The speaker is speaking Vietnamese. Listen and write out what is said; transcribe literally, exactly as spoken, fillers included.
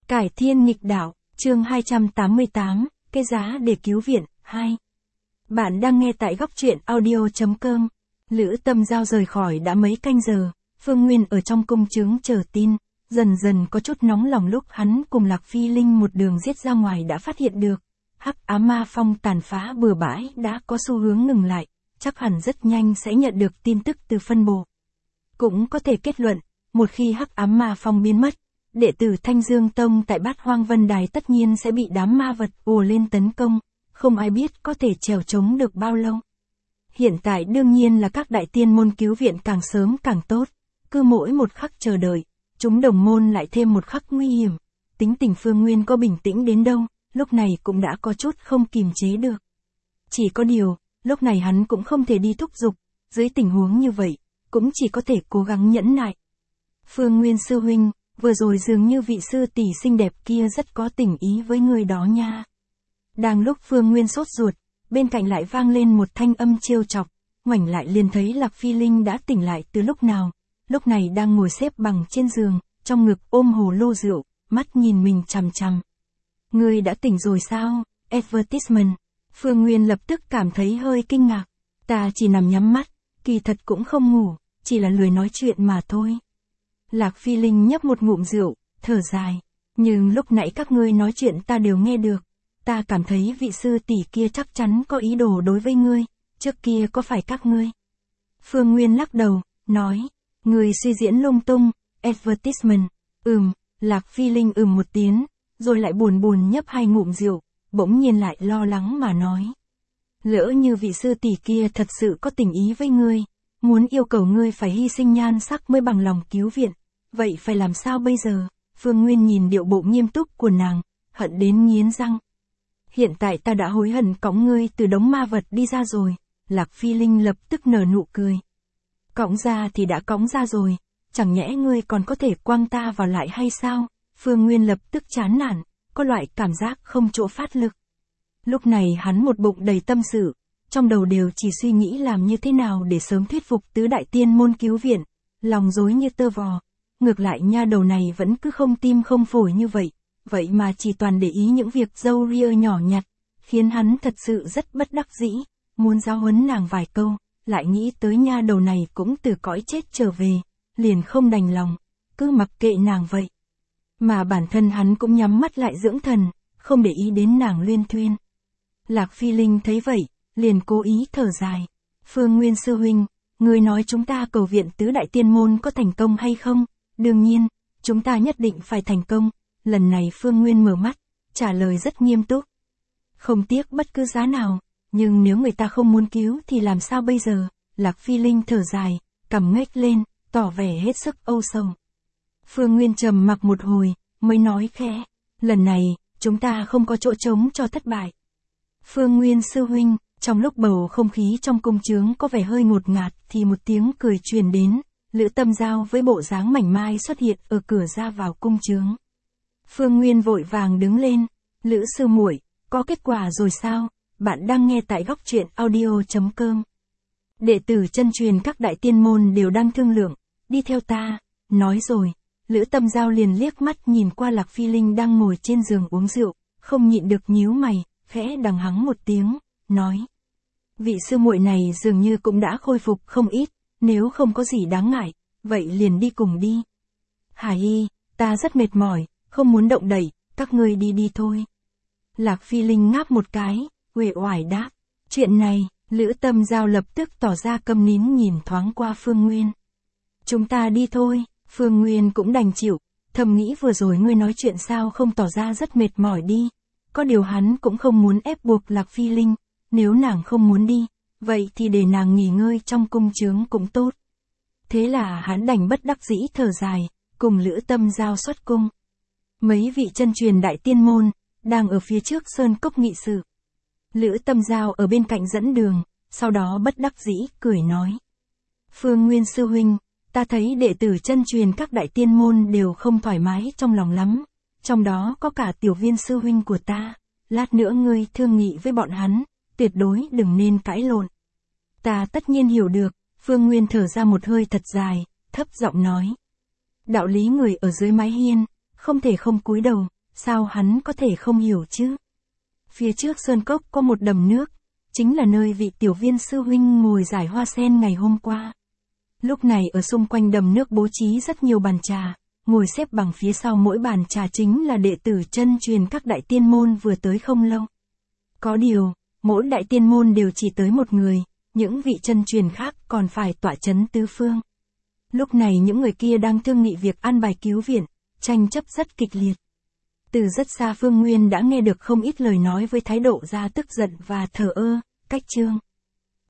Cải thiên nghịch đạo, chương hai trăm tám mươi tám, cái giá để cứu viện, hai. Bạn đang nghe tại góc truyện audio.com. Lữ Tâm Giao rời khỏi đã mấy canh giờ, Phương Nguyên ở trong cung trướng chờ tin, dần dần có chút nóng lòng lúc hắn cùng Lạc Phi Linh một đường giết ra ngoài đã phát hiện được. Hắc Ám Ma Phong tàn phá bừa bãi đã có xu hướng ngừng lại, chắc hẳn rất nhanh sẽ nhận được tin tức từ phân bộ. Cũng có thể kết luận, một khi Hắc Ám Ma Phong biến mất, đệ tử Thanh Dương Tông tại Bát Hoang Vân Đài tất nhiên sẽ bị đám ma vật ùa lên tấn công, không ai biết có thể trèo chống được bao lâu. Hiện tại đương nhiên là các đại tiên môn cứu viện càng sớm càng tốt, cứ mỗi một khắc chờ đợi, chúng đồng môn lại thêm một khắc nguy hiểm. Tính tình Phương Nguyên có bình tĩnh đến đâu, lúc này cũng đã có chút không kìm chế được. Chỉ có điều, lúc này hắn cũng không thể đi thúc giục, dưới tình huống như vậy, cũng chỉ có thể cố gắng nhẫn nại. Phương Nguyên sư huynh, vừa rồi dường như vị sư tỷ xinh đẹp kia rất có tình ý với người đó nha. Đang lúc Phương Nguyên sốt ruột, bên cạnh lại vang lên một thanh âm trêu chọc, ngoảnh lại liền thấy Lạc Phi Linh đã tỉnh lại từ lúc nào, lúc này đang ngồi xếp bằng trên giường, trong ngực ôm hồ lô rượu, mắt nhìn mình chằm chằm. Ngươi đã tỉnh rồi sao? Advertisement. Phương Nguyên lập tức cảm thấy hơi kinh ngạc. Ta chỉ nằm nhắm mắt, kỳ thật cũng không ngủ, chỉ là lười nói chuyện mà thôi. Lạc Phi Linh nhấp một ngụm rượu, thở dài. Nhưng lúc nãy các ngươi nói chuyện ta đều nghe được. Ta cảm thấy vị sư tỷ kia chắc chắn có ý đồ đối với ngươi, trước kia có phải các ngươi? Phương Nguyên lắc đầu, nói, ngươi suy diễn lung tung, advertisement, ừm, Lạc Phi Linh ừm một tiếng, rồi lại buồn buồn nhấp hai ngụm rượu, bỗng nhiên lại lo lắng mà nói. Lỡ như vị sư tỷ kia thật sự có tình ý với ngươi, muốn yêu cầu ngươi phải hy sinh nhan sắc mới bằng lòng cứu viện, vậy phải làm sao bây giờ? Phương Nguyên nhìn điệu bộ nghiêm túc của nàng, hận đến nghiến răng. Hiện tại ta đã hối hận cõng ngươi từ đống ma vật đi ra rồi. Lạc Phi Linh lập tức nở nụ cười. Cõng ra thì đã cõng ra rồi, chẳng nhẽ ngươi còn có thể quăng ta vào lại hay sao? Phương Nguyên lập tức chán nản, có loại cảm giác không chỗ phát lực. Lúc này hắn một bụng đầy tâm sự, trong đầu đều chỉ suy nghĩ làm như thế nào để sớm thuyết phục tứ đại tiên môn cứu viện, lòng rối như tơ vò. Ngược lại nha đầu này vẫn cứ không tim không phổi như vậy, vậy mà chỉ toàn để ý những việc râu ria nhỏ nhặt, khiến hắn thật sự rất bất đắc dĩ, muốn giáo huấn nàng vài câu, lại nghĩ tới nha đầu này cũng từ cõi chết trở về, liền không đành lòng, cứ mặc kệ nàng vậy. Mà bản thân hắn cũng nhắm mắt lại dưỡng thần, không để ý đến nàng luyên thuyên. Lạc Phi Linh thấy vậy, liền cố ý thở dài. Phương Nguyên sư huynh, người nói chúng ta cầu viện tứ đại tiên môn có thành công hay không? Đương nhiên, chúng ta nhất định phải thành công. Lần này Phương Nguyên mở mắt, trả lời rất nghiêm túc. Không tiếc bất cứ giá nào, nhưng nếu người ta không muốn cứu thì làm sao bây giờ? Lạc Phi Linh thở dài, cằm ngếch lên, tỏ vẻ hết sức âu sầu. Phương Nguyên trầm mặc một hồi, mới nói khẽ, lần này, chúng ta không có chỗ trống cho thất bại. Phương Nguyên sư huynh, trong lúc bầu không khí trong cung trướng có vẻ hơi ngột ngạt thì một tiếng cười truyền đến, Lữ Tâm Giao với bộ dáng mảnh mai xuất hiện ở cửa ra vào cung trướng. Phương Nguyên vội vàng đứng lên, Lữ sư muội, có kết quả rồi sao? Bạn đang nghe tại góc truyện audio.com. Đệ tử chân truyền các đại tiên môn đều đang thương lượng, đi theo ta, nói rồi. Lữ Tâm Giao liền liếc mắt nhìn qua Lạc Phi Linh đang ngồi trên giường uống rượu, không nhịn được nhíu mày, khẽ đằng hắng một tiếng, nói. Vị sư muội này dường như cũng đã khôi phục không ít, nếu không có gì đáng ngại, vậy liền đi cùng đi. Hà y, ta rất mệt mỏi, không muốn động đậy, các ngươi đi đi thôi. Lạc Phi Linh ngáp một cái, uể oải đáp. Chuyện này, Lữ Tâm Giao lập tức tỏ ra câm nín nhìn thoáng qua Phương Nguyên. Chúng ta đi thôi. Phương Nguyên cũng đành chịu, thầm nghĩ vừa rồi ngươi nói chuyện sao không tỏ ra rất mệt mỏi đi. Có điều hắn cũng không muốn ép buộc Lạc Phi Linh, nếu nàng không muốn đi, vậy thì để nàng nghỉ ngơi trong cung trướng cũng tốt. Thế là hắn đành bất đắc dĩ thở dài, cùng Lữ Tâm Giao xuất cung. Mấy vị chân truyền đại tiên môn, đang ở phía trước sơn cốc nghị sự. Lữ Tâm Giao ở bên cạnh dẫn đường, sau đó bất đắc dĩ cười nói. Phương Nguyên sư huynh, ta thấy đệ tử chân truyền các đại tiên môn đều không thoải mái trong lòng lắm, trong đó có cả Tiểu Viên sư huynh của ta, lát nữa ngươi thương nghị với bọn hắn, tuyệt đối đừng nên cãi lộn. Ta tất nhiên hiểu được, Phương Nguyên thở ra một hơi thật dài, thấp giọng nói. Đạo lý người ở dưới mái hiên, không thể không cúi đầu, sao hắn có thể không hiểu chứ? Phía trước sơn cốc có một đầm nước, chính là nơi vị tiểu viên sư huynh ngồi giải hoa sen ngày hôm qua. Lúc này ở xung quanh đầm nước bố trí rất nhiều bàn trà, ngồi xếp bằng phía sau mỗi bàn trà chính là đệ tử chân truyền các đại tiên môn vừa tới không lâu. Có điều, mỗi đại tiên môn đều chỉ tới một người, những vị chân truyền khác còn phải tọa chấn tứ phương. Lúc này những người kia đang thương nghị việc an bài cứu viện, tranh chấp rất kịch liệt. Từ rất xa Phương Nguyên đã nghe được không ít lời nói với thái độ ra tức giận và thờ ơ, cách trương.